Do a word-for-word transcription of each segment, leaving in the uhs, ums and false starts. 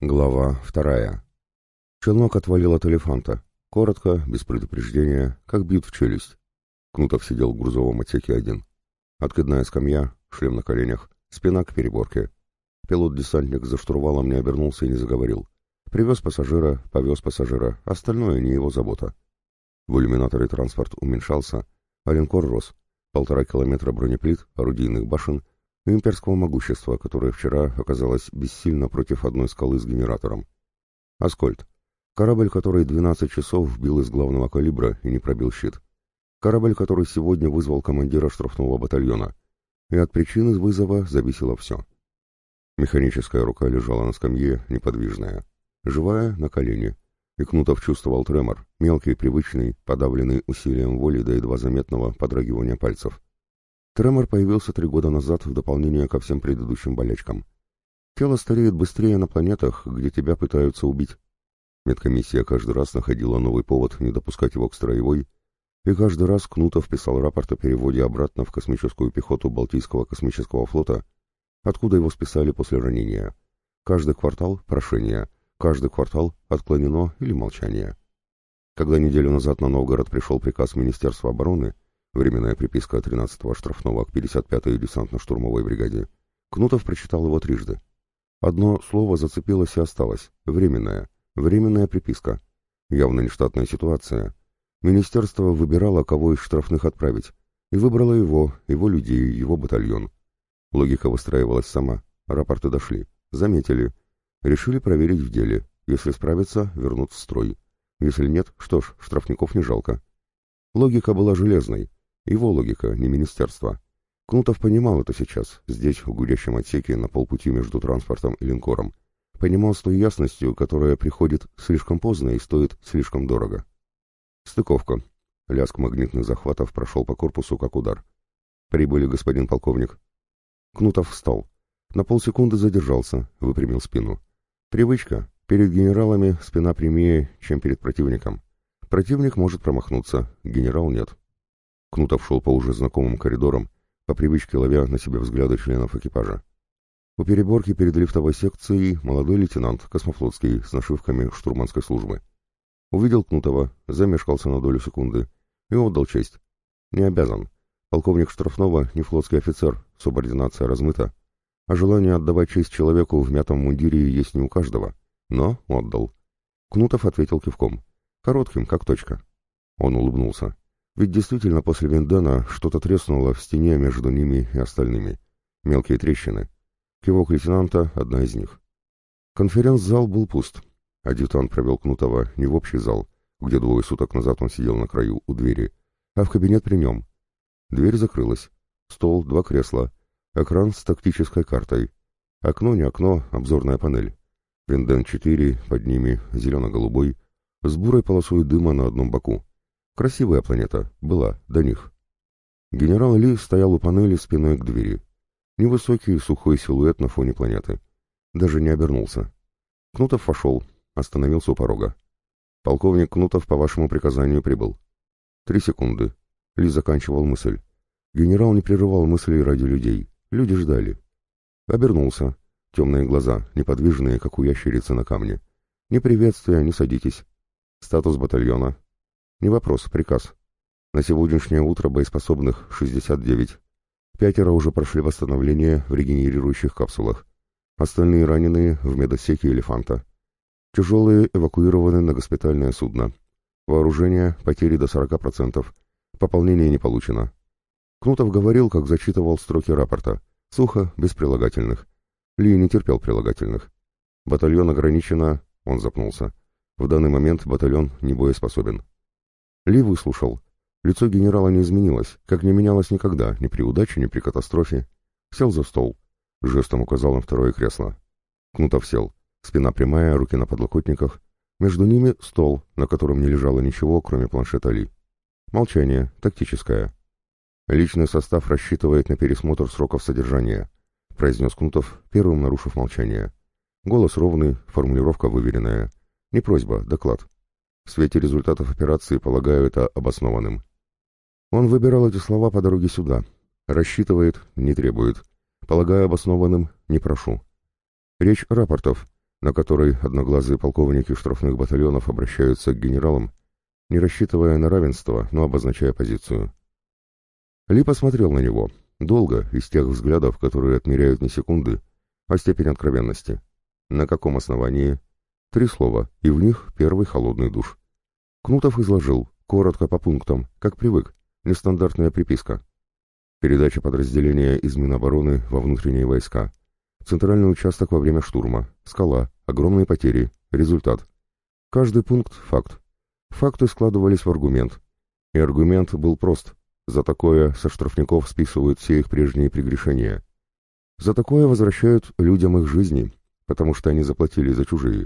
Глава вторая. Челнок отвалил от элефанта. Коротко, без предупреждения, как бьют в челюсть. Кнутов сидел в грузовом отсеке один. Откидная скамья, шлем на коленях, спина к переборке. Пилот-десантник за штурвалом не обернулся и не заговорил. Привез пассажира, повез пассажира, остальное не его забота. В иллюминаторе транспорт уменьшался, а линкор рос. Полтора километра бронеплит, орудийных башен и имперского могущества, которое вчера оказалось бессильно против одной скалы с генератором. Аскольд. Корабль, который двенадцать часов бил из главного калибра и не пробил щит. Корабль, который сегодня вызвал командира штрафного батальона. И от причины вызова зависело все. Механическая рука лежала на скамье, неподвижная. Живая, на колени. И Кнутов чувствовал тремор, мелкий, привычный, подавленный усилием воли до едва заметного подрагивания пальцев. Тремор появился три года назад в дополнение ко всем предыдущим болячкам. Тело стареет быстрее на планетах, где тебя пытаются убить. Медкомиссия каждый раз находила новый повод не допускать его к строевой, и каждый раз Кнутов писал рапорт о переводе обратно в космическую пехоту Балтийского космического флота, откуда его списали после ранения. Каждый квартал — прошение, каждый квартал — отклонено или молчание. Когда неделю назад на Новгород пришел приказ Министерства обороны, временная приписка тринадцатого штрафного к пятьдесят пятой десантно-штурмовой бригаде, Кнутов прочитал его трижды. Одно слово зацепилось и осталось — временная, временная приписка. Явно нештатная ситуация. Министерство выбирало, кого из штрафных отправить, и выбрало его, его людей, его батальон. Логика выстраивалась сама, рапорты дошли, заметили, решили проверить в деле, если справятся, вернут в строй. Если нет, что ж, штрафников не жалко. Логика была железной, его логика, не министерство. Кнутов понимал это сейчас, здесь, в гудящем отсеке, на полпути между транспортом и линкором. Понимал с той ясностью, которая приходит слишком поздно и стоит слишком дорого. Стыковка. Лязг магнитных захватов прошел по корпусу, как удар. «Прибыли, господин полковник». Кнутов встал. На полсекунды задержался, выпрямил спину. Привычка. Перед генералами спина прямее, чем перед противником. Противник может промахнуться, генерал нет. Кнутов шел по уже знакомым коридорам, по привычке ловя на себе взгляды членов экипажа. У переборки перед лифтовой секцией молодой лейтенант, космофлотский, с нашивками штурманской службы. Увидел Кнутова, замешкался на долю секунды и отдал честь. Не обязан. Полковник штрафного не флотский офицер, субординация размыта. А желание отдавать честь человеку в мятом мундире есть не у каждого. Но отдал. Кнутов ответил кивком. Коротким, как точка. Он улыбнулся. Ведь действительно после Виндена что-то треснуло в стене между ними и остальными. Мелкие трещины. Кивок лейтенанта — одна из них. Конференц-зал был пуст. Адъютант провел Кнутова не в общий зал, где двое суток назад он сидел на краю у двери, а в кабинет при нем. Дверь закрылась. Стол, два кресла. Экран с тактической картой. Окно не окно, обзорная панель. Винден четыре, под ними зелено-голубой, с бурой полосой дыма на одном боку. Красивая планета, была, до них. Генерал Ли стоял у панели спиной к двери. Невысокий, сухой силуэт на фоне планеты. Даже не обернулся. Кнутов вошел, остановился у порога. «Полковник Кнутов по вашему приказанию прибыл». Три секунды. Ли заканчивал мысль. Генерал не прерывал мыслей ради людей. Люди ждали. Обернулся. Темные глаза, неподвижные, как у ящерицы на камне. Ни приветствия, ни садитесь. Статус батальона. Не вопрос, приказ. На сегодняшнее утро боеспособных шестьдесят девять. Пятеро уже прошли восстановление в регенерирующих капсулах. Остальные раненые в медотсеке «Элефанта». Тяжелые эвакуированы на госпитальное судно. Вооружение, потери до сорока процентов. Пополнение не получено. Кнутов говорил, как зачитывал строки рапорта. Сухо, без прилагательных. Ли не терпел прилагательных. Батальон ограничено... Он запнулся. В данный момент батальон не боеспособен. Ли выслушал. Лицо генерала не изменилось, как не менялось никогда, ни при удаче, ни при катастрофе. Сел за стол. Жестом указал на второе кресло. Кнутов сел. Спина прямая, руки на подлокотниках. Между ними стол, на котором не лежало ничего, кроме планшета Ли. Молчание, тактическое. Личный состав рассчитывает на пересмотр сроков содержания, произнес Кнутов, первым нарушив молчание. Голос ровный, формулировка выверенная. Не просьба, доклад. В свете результатов операции полагаю это обоснованным. Он выбирал эти слова по дороге сюда. Рассчитывает, не требует. Полагаю обоснованным, не прошу. Речь рапортов. на которой одноглазые полковники штрафных батальонов обращаются к генералам, не рассчитывая на равенство, но обозначая позицию. Ли посмотрел на него, долго, из тех взглядов, которые отмеряют не секунды, а степень откровенности. На каком основании? Три слова, и в них первый холодный душ. Кнутов изложил, коротко по пунктам, как привык, нестандартная приписка. Передача подразделения из Минобороны во внутренние войска. Центральный участок во время штурма. Скала. Огромные потери. Результат. Каждый пункт — факт. Факты складывались в аргумент. И аргумент был прост. За такое со штрафников списывают все их прежние прегрешения. За такое возвращают людям их жизни, потому что они заплатили за чужие.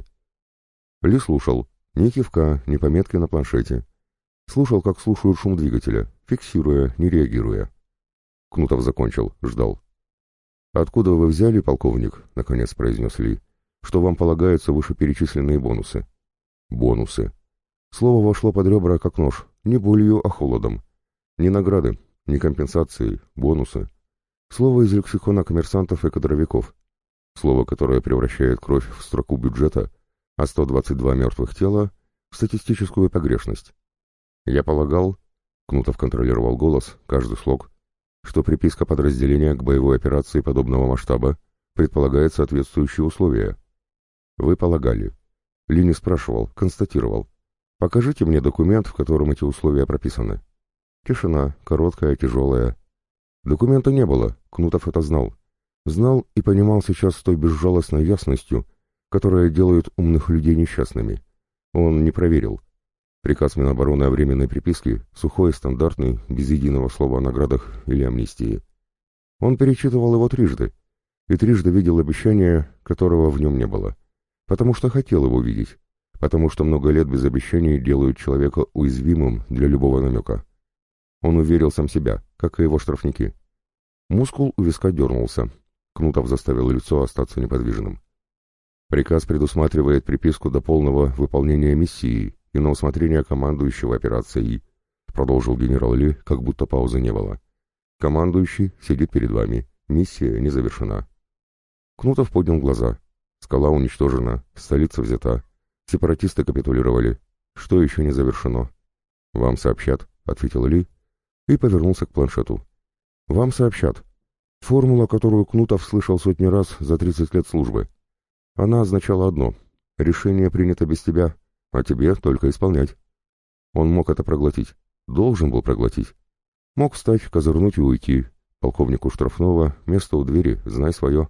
Ли слушал. Ни кивка, ни пометки на планшете. Слушал, как слушают шум двигателя, фиксируя, не реагируя. Кнутов закончил, ждал. «Откуда вы взяли, полковник?» — наконец произнес Ли. «Что вам полагаются вышеперечисленные бонусы?» «Бонусы». Слово вошло под ребра, как нож, не болью, а холодом. Не награды, не компенсации, бонусы. Слово из лексикона коммерсантов и кадровиков. Слово, которое превращает кровь в строку бюджета, а сто двадцать два мертвых тела в статистическую погрешность. Я полагал, Кнутов контролировал голос, каждый слог, что приписка подразделения к боевой операции подобного масштаба предполагает соответствующие условия. Вы полагали. Ли не спрашивал, констатировал. Покажите мне документ, в котором эти условия прописаны. Тишина, короткая, тяжелая. Документа не было, Кнутов это знал. Знал и понимал сейчас с той безжалостной ясностью, которая делает умных людей несчастными. Он не проверил. Приказ Минобороны о временной приписке, сухой, стандартный, без единого слова о наградах или амнистии. Он перечитывал его трижды, и трижды видел обещание, которого в нем не было. Потому что хотел его видеть, потому что много лет без обещаний делают человека уязвимым для любого намека. Он уверил сам себя, как и его штрафники. Мускул у виска дернулся. Кнутов заставил лицо остаться неподвижным. Приказ предусматривает приписку до полного выполнения миссии и на усмотрение командующего операцией, продолжил генерал Ли, как будто паузы не было. Командующий сидит перед вами. Миссия не завершена. Кнутов поднял глаза. Скала уничтожена, столица взята. Сепаратисты капитулировали. Что еще не завершено? Вам сообщат, ответил Ли и повернулся к планшету. Вам сообщат. Формула, которую Кнутов слышал сотни раз за тридцать лет службы. Она означала одно. Решение принято без тебя, а тебе только исполнять. Он мог это проглотить. Должен был проглотить. Мог встать, козырнуть и уйти. Полковнику штрафного, место у двери, знай свое.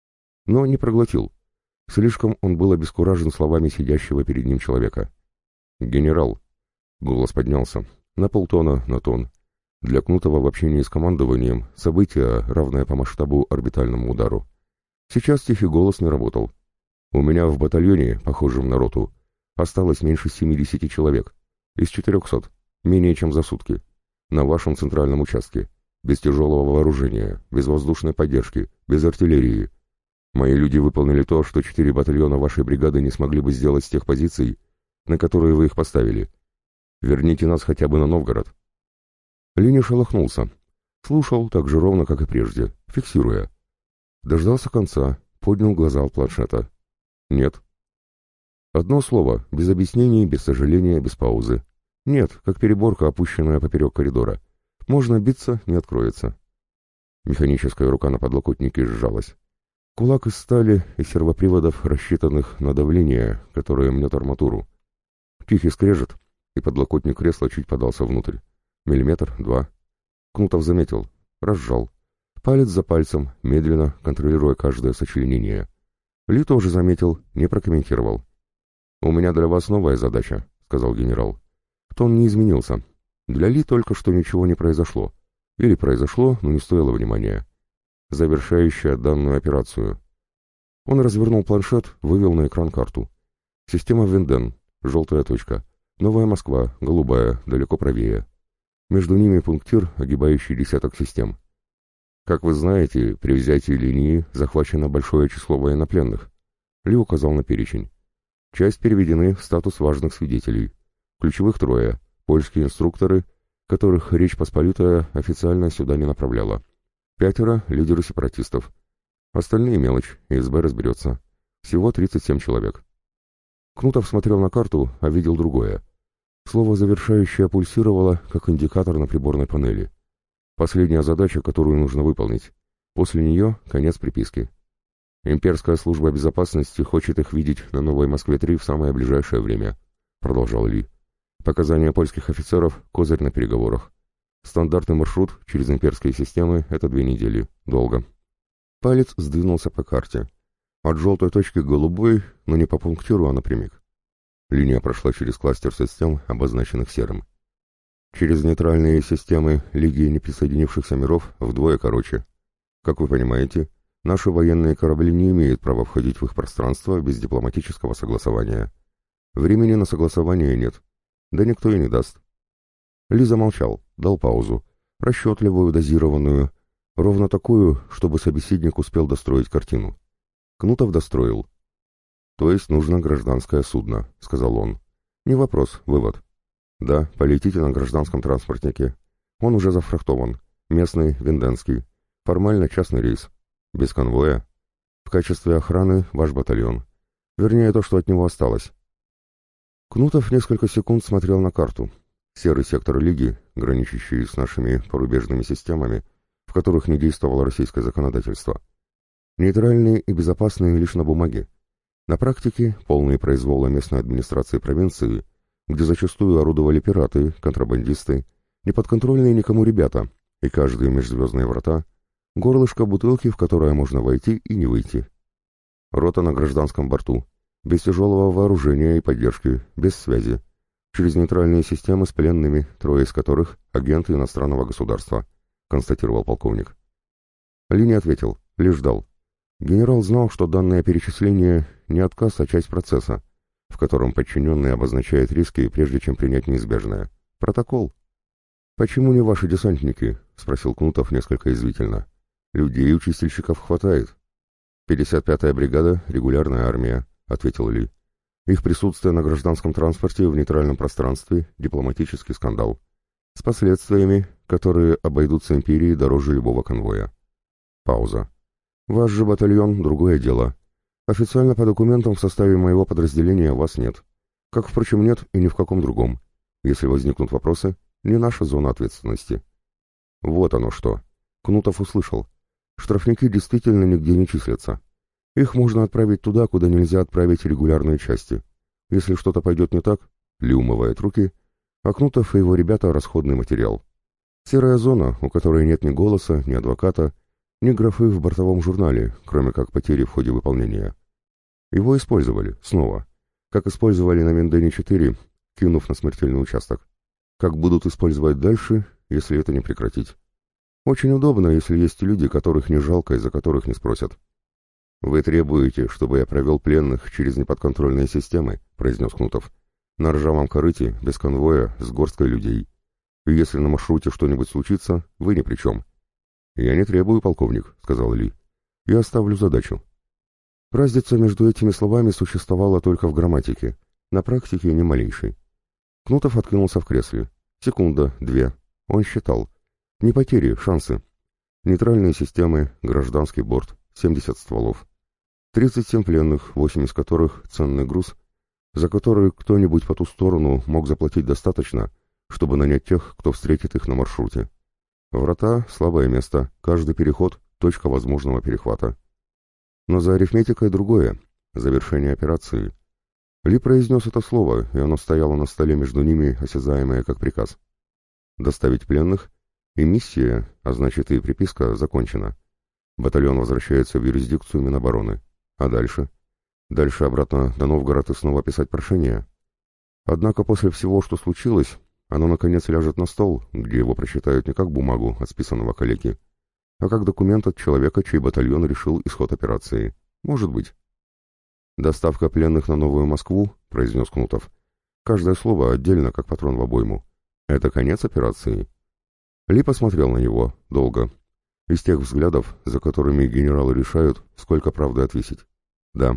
Но не проглотил. Слишком он был обескуражен словами сидящего перед ним человека. «Генерал!» Голос поднялся. На полтона, на тон. Для Кнутова в общении с командованием событие, равное по масштабу орбитальному удару. Сейчас тихий голос не работал. У меня в батальоне, похожем на роту, осталось меньше семидесяти человек. Из четырехсот. Менее чем за сутки. На вашем центральном участке. Без тяжелого вооружения, без воздушной поддержки, без артиллерии. Мои люди выполнили то, что четыре батальона вашей бригады не смогли бы сделать с тех позиций, на которые вы их поставили. Верните нас хотя бы на Новгород». Ли не шелохнулся. Слушал так же ровно, как и прежде, фиксируя. Дождался конца, поднял глаза от планшета. «Нет». Одно слово, без объяснений, без сожаления, без паузы. «Нет», как переборка, опущенная поперек коридора. Можно биться, не откроется. Механическая рука на подлокотнике сжалась. Кулак из стали и сервоприводов, рассчитанных на давление, которое мнет арматуру. Тихий скрежет, и подлокотник кресла чуть подался внутрь. Миллиметр, два. Кнутов заметил, разжал. Палец за пальцем, медленно, контролируя каждое сочленение. Ли тоже заметил, не прокомментировал. «У меня для вас новая задача», — сказал генерал. Тон не изменился. Для Ли только что ничего не произошло. Или произошло, но не стоило внимания. Завершающая данную операцию. Он развернул планшет, вывел на экран карту. Система Венден, желтая точка. Новая Москва, голубая, далеко правее. Между ними пунктир, огибающий десяток систем. Как вы знаете, при взятии линии захвачено большое число военнопленных. Ли указал на перечень. Часть переведены в статус важных свидетелей. Ключевых трое. Польские инструкторы, которых Речь Посполитая официально сюда не направляла. Пятеро — лидеры сепаратистов. Остальные — мелочь, ФСБ разберется. Всего тридцать семь человек. Кнутов смотрел на карту, а видел другое. Слово «завершающее» пульсировало, как индикатор на приборной панели. Последняя задача, которую нужно выполнить. После нее конец приписки. «Имперская служба безопасности хочет их видеть на Новой Москве-три в самое ближайшее время», — продолжал Ли. «Показания польских офицеров — козырь на переговорах. Стандартный маршрут через имперские системы — это две недели. Долго». Палец сдвинулся по карте. От желтой точки к голубой, но не по пунктиру, а напрямик. Линия прошла через кластер систем, обозначенных серым. Через нейтральные системы Лиги неприсоединившихся миров вдвое короче. Как вы понимаете, наши военные корабли не имеют права входить в их пространство без дипломатического согласования. Времени на согласование нет. Да никто и не даст. Ли замолчал, дал паузу. Расчетливую, дозированную. Ровно такую, чтобы собеседник успел достроить картину. Кнутов достроил. «То есть нужно гражданское судно», — сказал он. «Не вопрос, вывод. Да, полетите на гражданском транспортнике. Он уже зафрахтован. Местный, венденский. Формально частный рейс. Без конвоя. В качестве охраны ваш батальон. Вернее, то, что от него осталось». Кнутов несколько секунд смотрел на карту. Серый сектор Лиги, граничащий с нашими порубежными системами, в которых не действовало российское законодательство. Нейтральные и безопасные лишь на бумаге. На практике полные произвола местной администрации провинции, где зачастую орудовали пираты, контрабандисты, неподконтрольные никому ребята, и каждые межзвездные врата — горлышко бутылки, в которое можно войти и не выйти. Рота на гражданском борту, без тяжелого вооружения и поддержки, без связи, через нейтральные системы с пленными, трое из которых — агенты иностранного государства, констатировал полковник. Ли не ответил, лишь ждал. Генерал знал, что данное перечисление не отказ, а часть процесса, в котором подчиненный обозначает риски, прежде чем принять неизбежное. Протокол. «Почему не ваши десантники?» — спросил Кнутов несколько язвительно. «Людей у чистильщиков хватает». «пятьдесят пятая бригада — регулярная армия», — ответил Ли. «Их присутствие на гражданском транспорте в нейтральном пространстве — дипломатический скандал. С последствиями, которые обойдутся империи дороже любого конвоя». Пауза. «Ваш же батальон — другое дело. Официально по документам в составе моего подразделения вас нет. Как, впрочем, нет и ни в каком другом. Если возникнут вопросы, не наша зона ответственности». Вот оно что. Кнутов услышал. Штрафники действительно нигде не числятся. Их можно отправить туда, куда нельзя отправить регулярные части. Если что-то пойдет не так, Ли умывает руки, а Кнутов и его ребята — расходный материал. Серая зона, у которой нет ни голоса, ни адвоката, ни графы в бортовом журнале, кроме как потери в ходе выполнения. Его использовали, снова. Как использовали на Вендене четыре, кинув на смертельный участок. Как будут использовать дальше, если это не прекратить. Очень удобно, если есть люди, которых не жалко и за которых не спросят. «Вы требуете, чтобы я провел пленных через неподконтрольные системы», — произнес Кнутов. «На ржавом корыте, без конвоя, с горсткой людей. И если на маршруте что-нибудь случится, вы ни при чем». «Я не требую, полковник», — сказал Ли. «Я ставлю задачу». Разница между этими словами существовала только в грамматике, на практике ни малейшей. Кнутов откинулся в кресле. Секунда, две. Он считал. Не потери, шансы. Нейтральные системы, гражданский борт, семьдесят стволов. тридцать семь пленных, восемь из которых — ценный груз, за который кто-нибудь по ту сторону мог заплатить достаточно, чтобы нанять тех, кто встретит их на маршруте. Врата — слабое место, каждый переход — точка возможного перехвата. Но за арифметикой другое — завершение операции. Ли произнес это слово, и оно стояло на столе между ними, осязаемое как приказ. Доставить пленных, и миссия, а значит и приписка, закончена. Батальон возвращается в юрисдикцию Минобороны. А дальше? Дальше обратно на Новгород и снова писать прошение? Однако после всего, что случилось, оно наконец ляжет на стол, где его прочитают не как бумагу от списанного калеки, а как документ от человека, чей батальон решил исход операции. Может быть. «Доставка пленных на Новую Москву», — произнес Кнутов. Каждое слово отдельно, как патрон в обойму. «Это конец операции». Ли посмотрел на него долго. Из тех взглядов, за которыми генералы решают, сколько правды отвесить. «Да».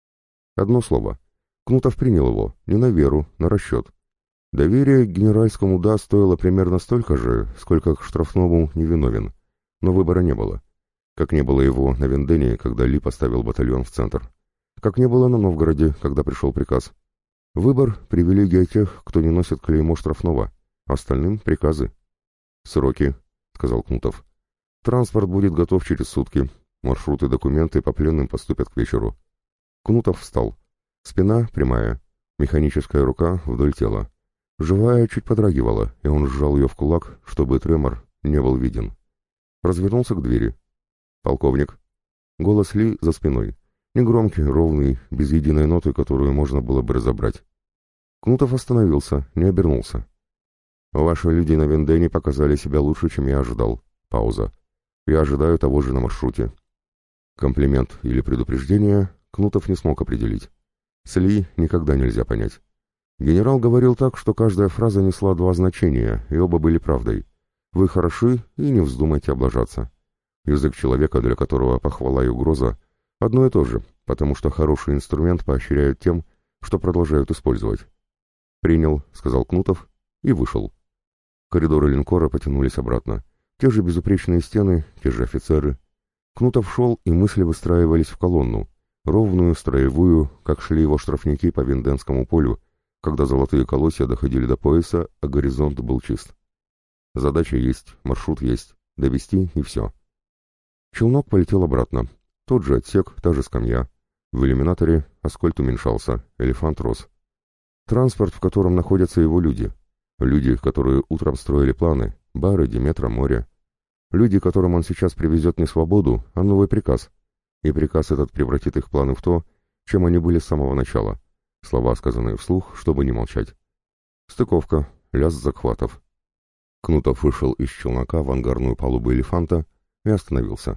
Одно слово. Кнутов принял его, не на веру, на расчет. Доверие к генеральскому «да» стоило примерно столько же, сколько к штрафному «невиновен». Но выбора не было. Как не было его на Вендене, когда Ли поставил батальон в центр. как не было на Новгороде, когда пришел приказ. Выбор — привилегия тех, кто не носит клеймо штрафного, остальным — приказы. «Сроки», — сказал Кнутов. «Транспорт будет готов через сутки. Маршруты, документы по пленным поступят к вечеру». Кнутов встал. Спина прямая, механическая рука вдоль тела. Живая чуть подрагивала, и он сжал ее в кулак, чтобы тремор не был виден. Развернулся к двери. «Полковник». Голос Ли за спиной. Негромкий, ровный, без единой ноты, которую можно было бы разобрать. Кнутов остановился, не обернулся. «Ваши люди на Вендене показали себя лучше, чем я ожидал». Пауза. «Я ожидаю того же на маршруте». Комплимент или предупреждение Кнутов не смог определить. С Ли никогда нельзя понять. Генерал говорил так, что каждая фраза несла два значения, и оба были правдой. Вы хороши, и не вздумайте облажаться. Язык человека, для которого похвала и угроза, одно и то же, потому что хороший инструмент поощряют тем, что продолжают использовать. «Принял», — сказал Кнутов, и вышел. Коридоры линкора потянулись обратно. Те же безупречные стены, те же офицеры. Кнутов шел, и мысли выстраивались в колонну, ровную, строевую, как шли его штрафники по Венденскому полю, когда золотые колосья доходили до пояса, а горизонт был чист. Задача есть, маршрут есть, довести и все. Челнок полетел обратно. Тот же отсек, та же скамья. В иллюминаторе аскольд уменьшался, элефант рос. Транспорт, в котором находятся его люди. Люди, которые утром строили планы, бары, Диметра, море. Люди, которым он сейчас привезет не свободу, а новый приказ. И приказ этот превратит их планы в то, чем они были с самого начала. Слова, сказанные вслух, чтобы не молчать. Стыковка, лязг захватов. Кнутов вышел из челнока в ангарную палубу элефанта и остановился.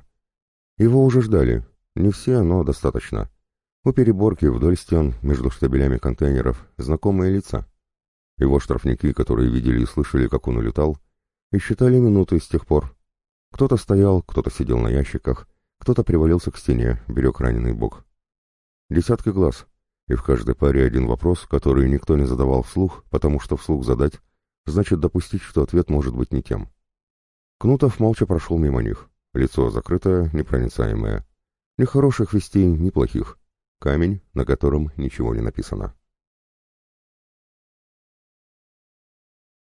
Его уже ждали. Не все, но достаточно. У переборки вдоль стен, между штабелями контейнеров, знакомые лица. Его штрафники, которые видели и слышали, как он улетал, и считали минуты с тех пор. Кто-то стоял, кто-то сидел на ящиках, кто-то привалился к стене, берег раненый бок. Десятки глаз, и в каждой паре один вопрос, который никто не задавал вслух, потому что вслух задать, значит допустить, что ответ может быть не тем. Кнутов молча прошел мимо них. Лицо закрытое, непроницаемое. Ни хороших вестей, ни плохих. Камень, на котором ничего не написано.